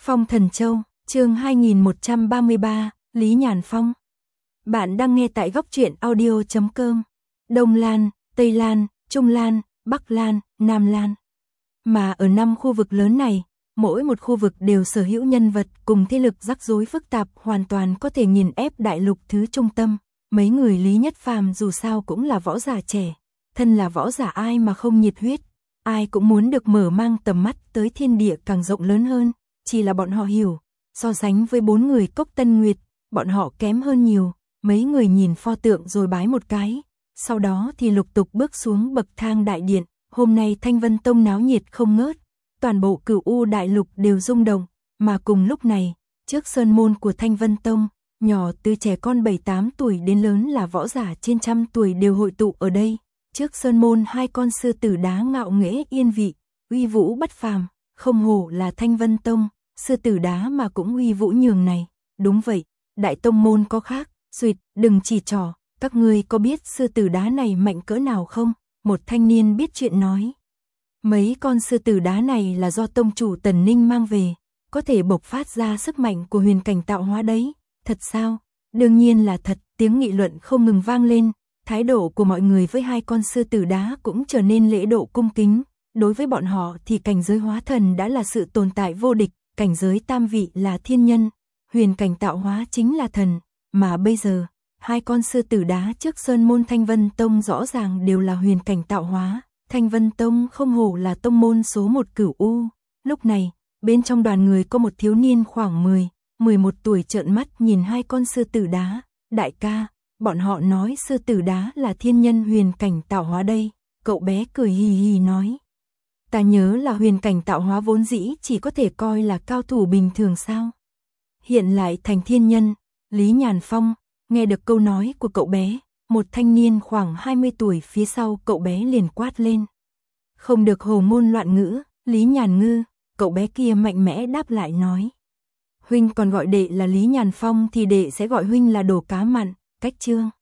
Phong Thần Châu, chương 2133, Lý Nhàn Phong. Bạn đang nghe tại góc truyện audio.com. Đông Lan, Tây Lan, Trung Lan, Bắc Lan, Nam Lan. Mà ở 5 khu vực lớn này, mỗi một khu vực đều sở hữu nhân vật cùng thế lực rắc rối phức tạp hoàn toàn có thể nghiền ép đại lục thứ trung tâm. Mấy người Lý Nhất Phàm dù sao cũng là võ giả trẻ, thân là võ giả ai mà không nhiệt huyết, ai cũng muốn được mở mang tầm mắt tới thiên địa càng rộng lớn hơn, chỉ là bọn họ hiểu, so sánh với 4 người Cốc Tân Nguyệt, bọn họ kém hơn nhiều. Mấy người nhìn pho tượng rồi bái một cái, sau đó thì lục tục bước xuống bậc thang đại điện. Hôm nay Thanh Vân Tông náo nhiệt không ngớt, toàn bộ Cửu U đại lục đều rung động, mà cùng lúc này, trước sơn môn của Thanh Vân Tông, nhỏ từ trẻ con 7-8 tuổi đến lớn là võ giả trên 100 tuổi đều hội tụ ở đây. Trước sơn môn 2 con sư tử đá ngạo nghễ yên vị, uy vũ bất phàm, không hổ là Thanh Vân Tông, sư tử đá mà cũng uy vũ nhường này. Đúng vậy, đại tông môn có khác. Duyệt, đừng chỉ trỏ, các ngươi có biết sư tử đá này mạnh cỡ nào không? Một thanh niên biết chuyện nói. Mấy con sư tử đá này là do tông chủ Tần Ninh mang về, có thể bộc phát ra sức mạnh của huyền cảnh tạo hóa đấy. Thật sao? Đương nhiên là thật, tiếng nghị luận không ngừng vang lên, thái độ của mọi người với 2 con sư tử đá cũng trở nên lễ độ cung kính. Đối với bọn họ thì cảnh giới hóa thần đã là sự tồn tại vô địch, cảnh giới tam vị là thiên nhân, huyền cảnh tạo hóa chính là thần. Mà bây giờ, 2 con sư tử đá trước sơn môn Thanh Vân Tông rõ ràng đều là huyền cảnh tạo hóa. Thanh Vân Tông không hổ là tông môn số 1 Cửu U. Lúc này, bên trong đoàn người có một thiếu niên khoảng 10-11 tuổi trợn mắt nhìn 2 con sư tử đá. Đại ca, bọn họ nói sư tử đá là thiên nhân huyền cảnh tạo hóa đây. Cậu bé cười hì hì nói. Ta nhớ là huyền cảnh tạo hóa vốn dĩ chỉ có thể coi là cao thủ bình thường sao. Hiện lại thành thiên nhân. Lý Nhàn Phong, nghe được câu nói của cậu bé, một thanh niên khoảng 20 tuổi phía sau cậu bé liền quát lên. Không được hồ ngôn loạn ngữ, Lý Nhàn Ngư, cậu bé kia mạnh mẽ đáp lại nói. Huynh còn gọi đệ là Lý Nhàn Phong thì đệ sẽ gọi huynh là đồ cá mặn, cách chương.